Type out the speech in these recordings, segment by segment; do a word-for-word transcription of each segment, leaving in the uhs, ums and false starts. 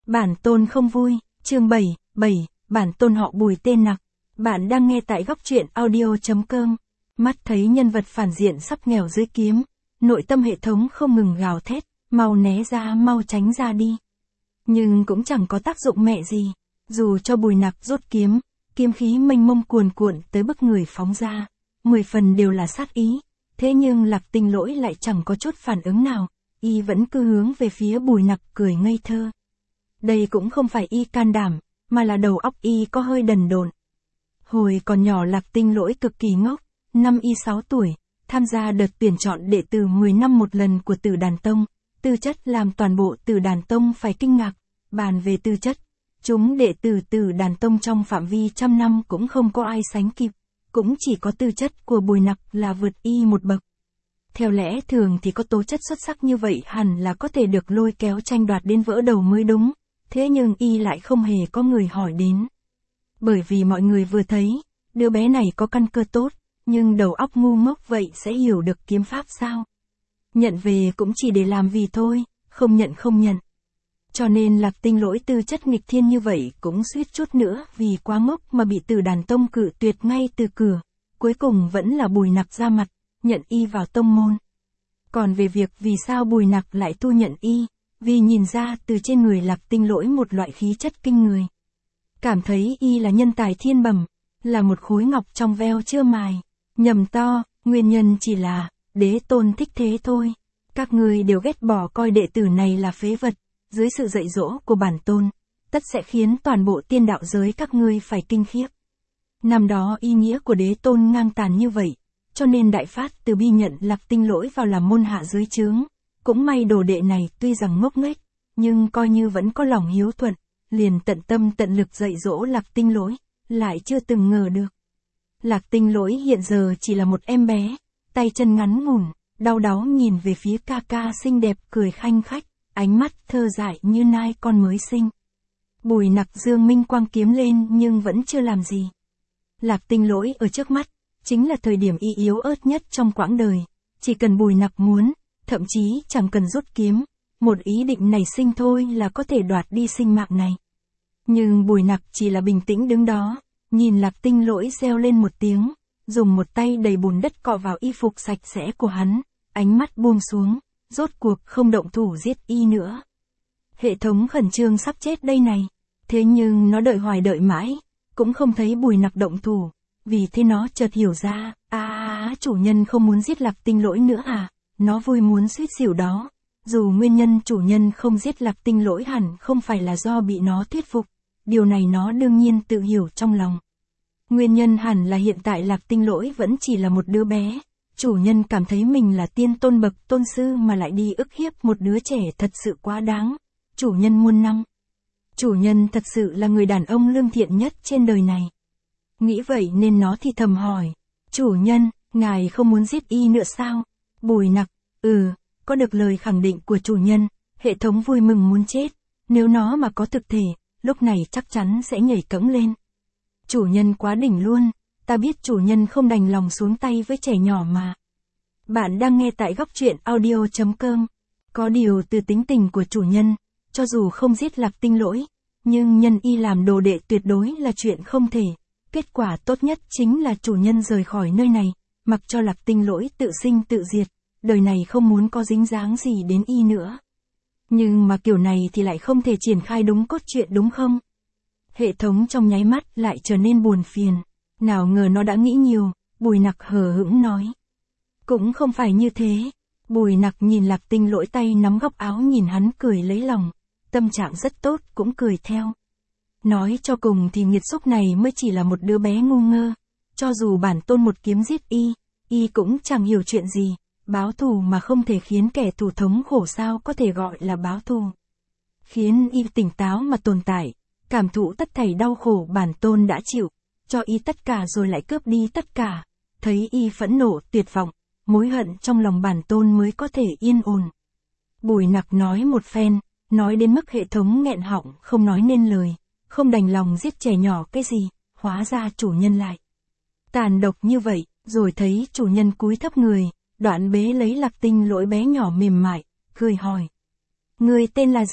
Bản tôn không vui, chương bảy, bảy, bản tôn họ Bùi tên Nặc. Bạn đang nghe tại góc truyện audio chấm com. Mắt thấy nhân vật phản diện sắp nghèo dưới kiếm, nội tâm hệ thống không ngừng gào thét, mau né ra, mau tránh ra đi. Nhưng cũng chẳng có tác dụng mẹ gì, dù cho Bùi Nặc rút kiếm, kiếm khí mênh mông cuồn cuộn tới bức người phóng ra, mười phần đều là sát ý, thế nhưng Lạc Tinh Lỗi lại chẳng có chút phản ứng nào, y vẫn cứ hướng về phía Bùi Nặc cười ngây thơ. Đây cũng không phải y can đảm, mà là đầu óc y có hơi đần độn. Hồi còn nhỏ Lạc Tinh Lỗi cực kỳ ngốc, năm y sáu tuổi, tham gia đợt tuyển chọn đệ tử mười năm một lần của Tử Đàn Tông, tư chất làm toàn bộ Tử Đàn Tông phải kinh ngạc. Bàn về tư chất, chúng đệ tử Tử Đàn Tông trong phạm vi trăm năm cũng không có ai sánh kịp, cũng chỉ có tư chất của Bùi Nặc là vượt y một bậc. Theo lẽ thường thì có tố chất xuất sắc như vậy hẳn là có thể được lôi kéo tranh đoạt đến vỡ đầu mới đúng, thế nhưng y lại không hề có người hỏi đến. Bởi vì mọi người vừa thấy, đứa bé này có căn cơ tốt, nhưng đầu óc ngu ngốc vậy sẽ hiểu được kiếm pháp sao? Nhận về cũng chỉ để làm vì thôi, không nhận không nhận. Cho nên Lạc Tinh Lỗi tư chất nghịch thiên như vậy cũng suýt chút nữa vì quá ngốc mà bị Tử Đàn Tông cự tuyệt ngay từ cửa, cuối cùng vẫn là Bùi Nặc ra mặt, nhận y vào tông môn. Còn về việc vì sao Bùi Nặc lại thu nhận y, vì nhìn ra từ trên người Lạc Tinh Lỗi một loại khí chất kinh người. Cảm thấy y là nhân tài thiên bẩm, là một khối ngọc trong veo chưa mài, nhầm to, nguyên nhân chỉ là, đế tôn thích thế thôi. Các ngươi đều ghét bỏ coi đệ tử này là phế vật, dưới sự dạy dỗ của bản tôn, tất sẽ khiến toàn bộ tiên đạo giới các ngươi phải kinh khiếp. Năm đó ý nghĩa của đế tôn ngang tàn như vậy, cho nên Đại Phát từ bi nhận Lạc Tinh Lỗi vào làm môn hạ dưới trướng. Cũng may đồ đệ này tuy rằng ngốc nghếch, nhưng coi như vẫn có lòng hiếu thuận, liền tận tâm tận lực dạy dỗ Lạc Tinh Lỗi, lại chưa từng ngờ được. Lạc Tinh Lỗi hiện giờ chỉ là một em bé, tay chân ngắn ngủn, đau đáu nhìn về phía ca ca xinh đẹp cười khanh khách, ánh mắt thơ dại như nai con mới sinh. Bùi Nặc dương minh quang kiếm lên nhưng vẫn chưa làm gì. Lạc Tinh Lỗi ở trước mắt, chính là thời điểm y yếu ớt nhất trong quãng đời, chỉ cần Bùi Nặc muốn, thậm chí chẳng cần rút kiếm, một ý định nảy sinh thôi là có thể đoạt đi sinh mạng này. Nhưng Bùi Nặc chỉ là bình tĩnh đứng đó, nhìn Lạc Tinh Lỗi reo lên một tiếng, dùng một tay đầy bùn đất cọ vào y phục sạch sẽ của hắn, ánh mắt buông xuống, rốt cuộc không động thủ giết y nữa. Hệ thống khẩn trương sắp chết đây này, thế nhưng nó đợi hoài đợi mãi, cũng không thấy Bùi Nặc động thủ, vì thế nó chợt hiểu ra, à, à chủ nhân không muốn giết Lạc Tinh Lỗi nữa à. Nó vui muốn suýt xỉu đó, dù nguyên nhân chủ nhân không giết Lạc Tinh Lỗi hẳn không phải là do bị nó thuyết phục, điều này nó đương nhiên tự hiểu trong lòng. Nguyên nhân hẳn là hiện tại Lạc Tinh Lỗi vẫn chỉ là một đứa bé, chủ nhân cảm thấy mình là tiên tôn bậc tôn sư mà lại đi ức hiếp một đứa trẻ thật sự quá đáng, chủ nhân muôn năm. Chủ nhân thật sự là người đàn ông lương thiện nhất trên đời này. Nghĩ vậy nên nó thì thầm hỏi, chủ nhân, ngài không muốn giết y nữa sao? Bùi Nặc, ừ, có được lời khẳng định của chủ nhân, hệ thống vui mừng muốn chết, nếu nó mà có thực thể, lúc này chắc chắn sẽ nhảy cẫng lên. Chủ nhân quá đỉnh luôn, ta biết chủ nhân không đành lòng xuống tay với trẻ nhỏ mà. Bạn đang nghe tại góc truyện audio chấm com. Có điều từ tính tình của chủ nhân, cho dù không giết Lạc Tinh Lỗi, nhưng nhân y làm đồ đệ tuyệt đối là chuyện không thể. Kết quả tốt nhất chính là chủ nhân rời khỏi nơi này, mặc cho Lạc Tinh Lỗi tự sinh tự diệt, đời này không muốn có dính dáng gì đến y nữa. Nhưng mà kiểu này thì lại không thể triển khai đúng cốt truyện đúng không? Hệ thống trong nháy mắt lại trở nên buồn phiền, nào ngờ nó đã nghĩ nhiều, Bùi Nặc hờ hững nói. Cũng không phải như thế, Bùi Nặc nhìn Lạc Tinh Lỗi tay nắm góc áo nhìn hắn cười lấy lòng, tâm trạng rất tốt cũng cười theo. Nói cho cùng thì nghiệt xúc này mới chỉ là một đứa bé ngu ngơ, cho dù bản tôn một kiếm giết y, y cũng chẳng hiểu chuyện gì, báo thù mà không thể khiến kẻ thù thống khổ sao có thể gọi là báo thù. Khiến y tỉnh táo mà tồn tại, cảm thụ tất thảy đau khổ bản tôn đã chịu, cho y tất cả rồi lại cướp đi tất cả, thấy y phẫn nộ tuyệt vọng, mối hận trong lòng bản tôn mới có thể yên ổn. Bùi Nặc nói một phen, nói đến mức hệ thống nghẹn họng không nói nên lời, không đành lòng giết trẻ nhỏ cái gì, hóa ra chủ nhân lại tàn độc như vậy, rồi thấy chủ nhân cúi thấp người, đoạn bế lấy Lạc Tinh Lỗi bé nhỏ mềm mại, cười hỏi. Người tên là gì?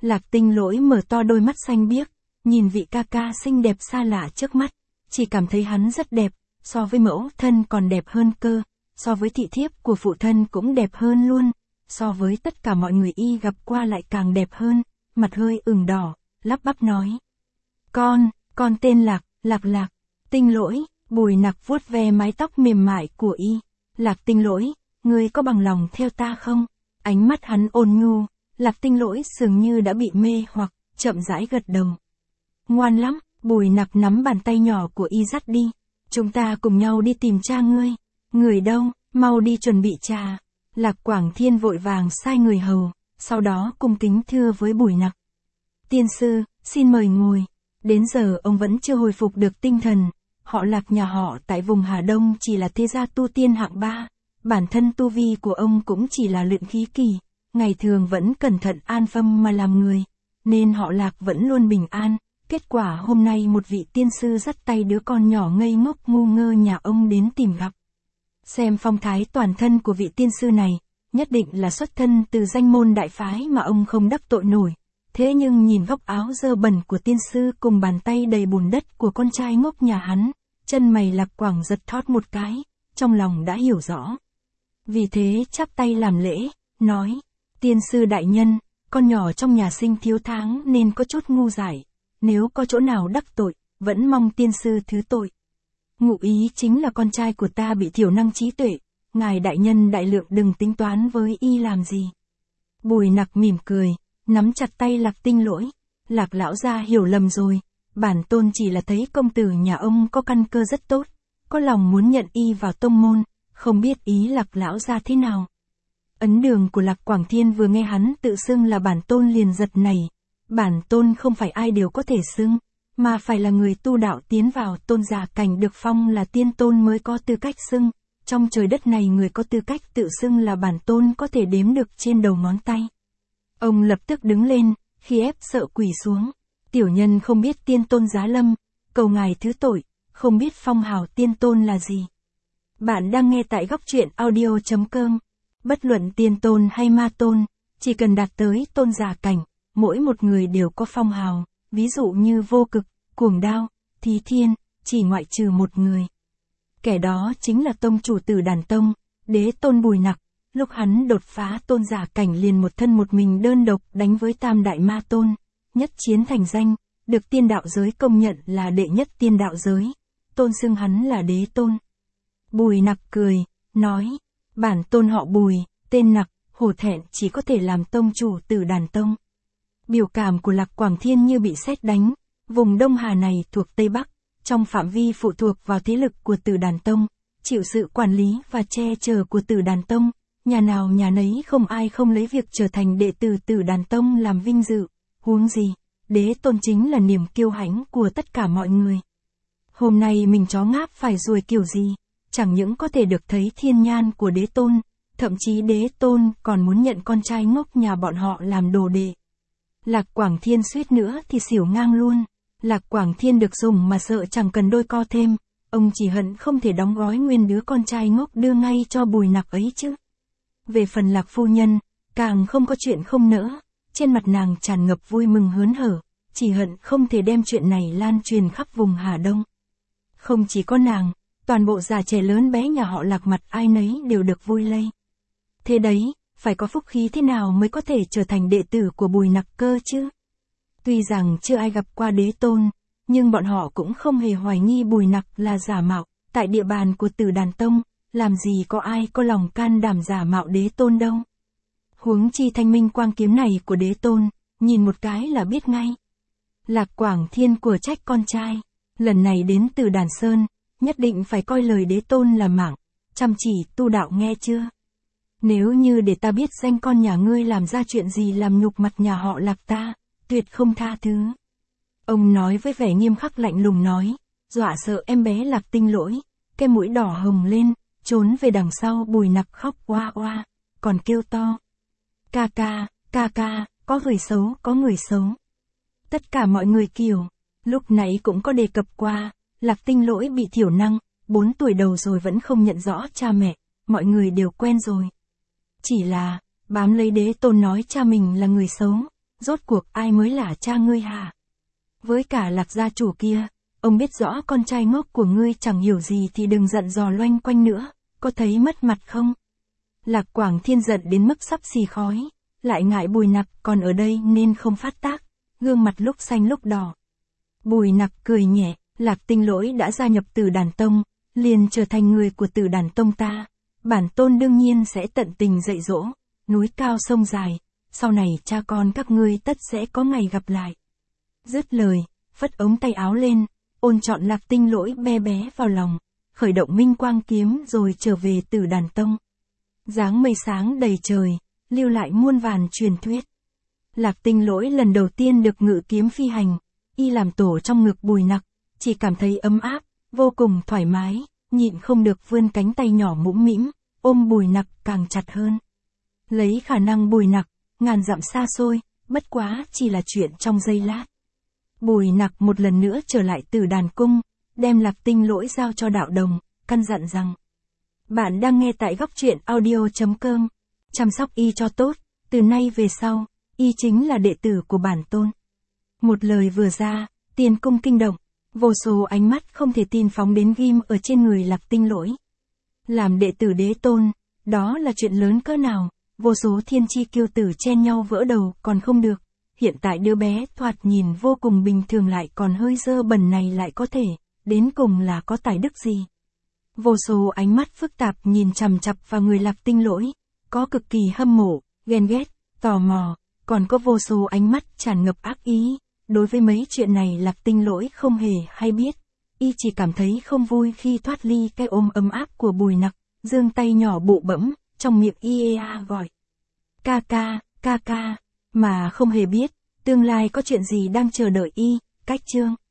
Lạc Tinh Lỗi mở to đôi mắt xanh biếc, nhìn vị ca ca xinh đẹp xa lạ trước mắt, chỉ cảm thấy hắn rất đẹp, so với mẫu thân còn đẹp hơn cơ, so với thị thiếp của phụ thân cũng đẹp hơn luôn, so với tất cả mọi người y gặp qua lại càng đẹp hơn, mặt hơi ửng đỏ, lắp bắp nói. Con, con tên Lạc, Lạc Lạc, Tinh Lỗi, Bùi Nặc vuốt ve mái tóc mềm mại của y. Lạc Tinh Lỗi, ngươi có bằng lòng theo ta không? Ánh mắt hắn ôn nhu, Lạc Tinh Lỗi dường như đã bị mê hoặc, chậm rãi gật đầu. Ngoan lắm, Bùi Nặc nắm bàn tay nhỏ của y dắt đi. Chúng ta cùng nhau đi tìm cha ngươi. Người đâu, mau đi chuẩn bị trà. Lạc Quảng Thiên vội vàng sai người hầu, sau đó cung kính thưa với Bùi Nặc. Tiên sư, xin mời ngồi. Đến giờ ông vẫn chưa hồi phục được tinh thần. Họ Lạc nhà họ tại vùng Hà Đông chỉ là thế gia tu tiên hạng ba. Bản thân tu vi của ông cũng chỉ là luyện khí kỳ. Ngày thường vẫn cẩn thận an phâm mà làm người. Nên họ Lạc vẫn luôn bình an. Kết quả hôm nay một vị tiên sư dắt tay đứa con nhỏ ngây ngốc ngu ngơ nhà ông đến tìm gặp. Xem phong thái toàn thân của vị tiên sư này, nhất định là xuất thân từ danh môn đại phái mà ông không đắc tội nổi. Thế nhưng nhìn góc áo dơ bẩn của tiên sư cùng bàn tay đầy bùn đất của con trai ngốc nhà hắn, chân mày Lạc Quảng giật thót một cái, trong lòng đã hiểu rõ. Vì thế chắp tay làm lễ, nói, tiên sư đại nhân, con nhỏ trong nhà sinh thiếu tháng nên có chút ngu dại, nếu có chỗ nào đắc tội, vẫn mong tiên sư thứ tội. Ngụ ý chính là con trai của ta bị thiểu năng trí tuệ, ngài đại nhân đại lượng đừng tính toán với y làm gì. Bùi Nặc mỉm cười, nắm chặt tay Lạc Tinh Lỗi. Lạc lão gia hiểu lầm rồi, bản tôn chỉ là thấy công tử nhà ông có căn cơ rất tốt, có lòng muốn nhận y vào tông môn, không biết ý Lạc lão gia thế nào. Ấn Đường của Lạc Quảng Thiên vừa nghe hắn tự xưng là bản tôn liền giật nảy. Bản tôn không phải ai đều có thể xưng, mà phải là người tu đạo tiến vào tôn giả cảnh được phong là tiên tôn mới có tư cách xưng. Trong trời đất này người có tư cách tự xưng là bản tôn có thể đếm được trên đầu ngón tay. Ông lập tức đứng lên, khi ép sợ quỳ xuống. Tiểu nhân không biết tiên tôn giá lâm, cầu ngài thứ tội, không biết phong hào tiên tôn là gì. Bạn đang nghe tại góc truyện audio chấm com. Bất luận tiên tôn hay ma tôn, chỉ cần đạt tới tôn giả cảnh, mỗi một người đều có phong hào, ví dụ như Vô Cực, Cuồng Đao, Thí Thiên, chỉ ngoại trừ một người. Kẻ đó chính là tông chủ Tử Đàn Tông, Đế Tôn Bùi Nặc. Lúc hắn đột phá tôn giả cảnh liền một thân một mình đơn độc đánh với tam đại ma tôn, nhất chiến thành danh, được tiên đạo giới công nhận là đệ nhất tiên đạo giới, tôn xưng hắn là Đế Tôn. Bùi Nặc cười, nói, bản tôn họ Bùi, tên Nặc, hổ thẹn chỉ có thể làm tông chủ Tử Đàn Tông. Biểu cảm của Lạc Quảng Thiên như bị sét đánh, vùng Đông Hà này thuộc Tây Bắc, trong phạm vi phụ thuộc vào thế lực của Tử Đàn Tông, chịu sự quản lý và che chở của Tử Đàn Tông, nhà nào nhà nấy không ai không lấy việc trở thành đệ tử Tử Đàn Tông làm vinh dự, huống gì, Đế Tôn chính là niềm kiêu hãnh của tất cả mọi người. Hôm nay mình chó ngáp phải ruồi kiểu gì, chẳng những có thể được thấy thiên nhan của Đế Tôn, thậm chí Đế Tôn còn muốn nhận con trai ngốc nhà bọn họ làm đồ đệ. Lạc Quảng Thiên suýt nữa thì xỉu ngang luôn. Lạc Quảng Thiên được dùng mà sợ chẳng cần đôi co thêm, ông chỉ hận không thể đóng gói nguyên đứa con trai ngốc đưa ngay cho Bùi Nặc ấy chứ. Về phần Lạc phu nhân, càng không có chuyện không nỡ, trên mặt nàng tràn ngập vui mừng hớn hở, chỉ hận không thể đem chuyện này lan truyền khắp vùng Hà Đông. Không chỉ có nàng, toàn bộ già trẻ lớn bé nhà họ Lạc mặt ai nấy đều được vui lây. Thế đấy, phải có phúc khí thế nào mới có thể trở thành đệ tử của Bùi Nặc cơ chứ? Tuy rằng chưa ai gặp qua Đế Tôn, nhưng bọn họ cũng không hề hoài nghi Bùi Nặc là giả mạo, tại địa bàn của Tử Đàn Tông, làm gì có ai có lòng can đảm giả mạo Đế Tôn đâu. Huống chi thanh minh quang kiếm này của Đế Tôn, nhìn một cái là biết ngay. Lạc Quảng Thiên của trách con trai, lần này đến Tử Đàn Sơn, nhất định phải coi lời Đế Tôn là mạng, chăm chỉ tu đạo nghe chưa? Nếu như để ta biết danh con nhà ngươi làm ra chuyện gì làm nhục mặt nhà họ Lạc ta, tuyệt không tha thứ. Ông nói với vẻ nghiêm khắc lạnh lùng nói, dọa sợ em bé Lạc Tinh Lỗi, cái mũi đỏ hồng lên, trốn về đằng sau Bùi Nặc khóc oa oa, còn kêu to. Ca ca, ca ca, có người xấu, có người xấu. Tất cả mọi người kiểu, lúc nãy cũng có đề cập qua, Lạc Tinh Lỗi bị thiểu năng, bốn tuổi đầu rồi vẫn không nhận rõ cha mẹ, mọi người đều quen rồi. Chỉ là, bám lấy Đế Tôn nói cha mình là người xấu, rốt cuộc ai mới là cha ngươi hả? Với cả Lạc gia chủ kia, ông biết rõ con trai ngốc của ngươi chẳng hiểu gì thì đừng giận dò loanh quanh nữa, có thấy mất mặt không? Lạc Quảng Thiên giận đến mức sắp xì khói, lại ngại Bùi Nặc còn ở đây nên không phát tác, gương mặt lúc xanh lúc đỏ. Bùi Nặc cười nhẹ, Lạc Tinh Lỗi đã gia nhập Tử Đàn Tông, liền trở thành người của Tử Đàn Tông ta, bản tôn đương nhiên sẽ tận tình dạy dỗ, núi cao sông dài, sau này cha con các ngươi tất sẽ có ngày gặp lại. Dứt lời, phất ống tay áo lên, ôn trọn Lạc Tinh Lỗi bé bé vào lòng, khởi động minh quang kiếm rồi trở về Tử Đàn Tông. Dáng mây sáng đầy trời, lưu lại muôn vàn truyền thuyết. Lạc Tinh Lỗi lần đầu tiên được ngự kiếm phi hành, y làm tổ trong ngực Bùi Nặc, chỉ cảm thấy ấm áp, vô cùng thoải mái, nhịn không được vươn cánh tay nhỏ mũm mĩm, ôm Bùi Nặc càng chặt hơn. Lấy khả năng Bùi Nặc, ngàn dặm xa xôi, bất quá chỉ là chuyện trong giây lát. Bùi Nặc một lần nữa trở lại Tử Đàn Cung, đem Lạc Tinh Lỗi giao cho đạo đồng, căn dặn rằng: bạn đang nghe tại góc truyện audio chấm com, chăm sóc y cho tốt, từ nay về sau, y chính là đệ tử của bản tôn. Một lời vừa ra, tiền cung kinh động, vô số ánh mắt không thể tin phóng đến ghim ở trên người Lạc Tinh Lỗi. Làm đệ tử đế tôn, đó là chuyện lớn cỡ nào, vô số thiên chi kiêu tử chen nhau vỡ đầu còn không được, hiện tại đứa bé thoạt nhìn vô cùng bình thường lại còn hơi dơ bẩn này lại có thể, đến cùng là có tài đức gì. Vô số ánh mắt phức tạp nhìn chằm chằm vào người Lạc Tinh Lỗi, có cực kỳ hâm mộ, ghen ghét, tò mò, còn có vô số ánh mắt tràn ngập ác ý. Đối với mấy chuyện này Lạc Tinh Lỗi không hề hay biết, y chỉ cảm thấy không vui khi thoát ly cái ôm ấm áp của Bùi Nặc, giương tay nhỏ bụ bẫm, trong miệng y ea gọi: ca ca, ca ca, mà không hề biết, tương lai có chuyện gì đang chờ đợi y. Cách chương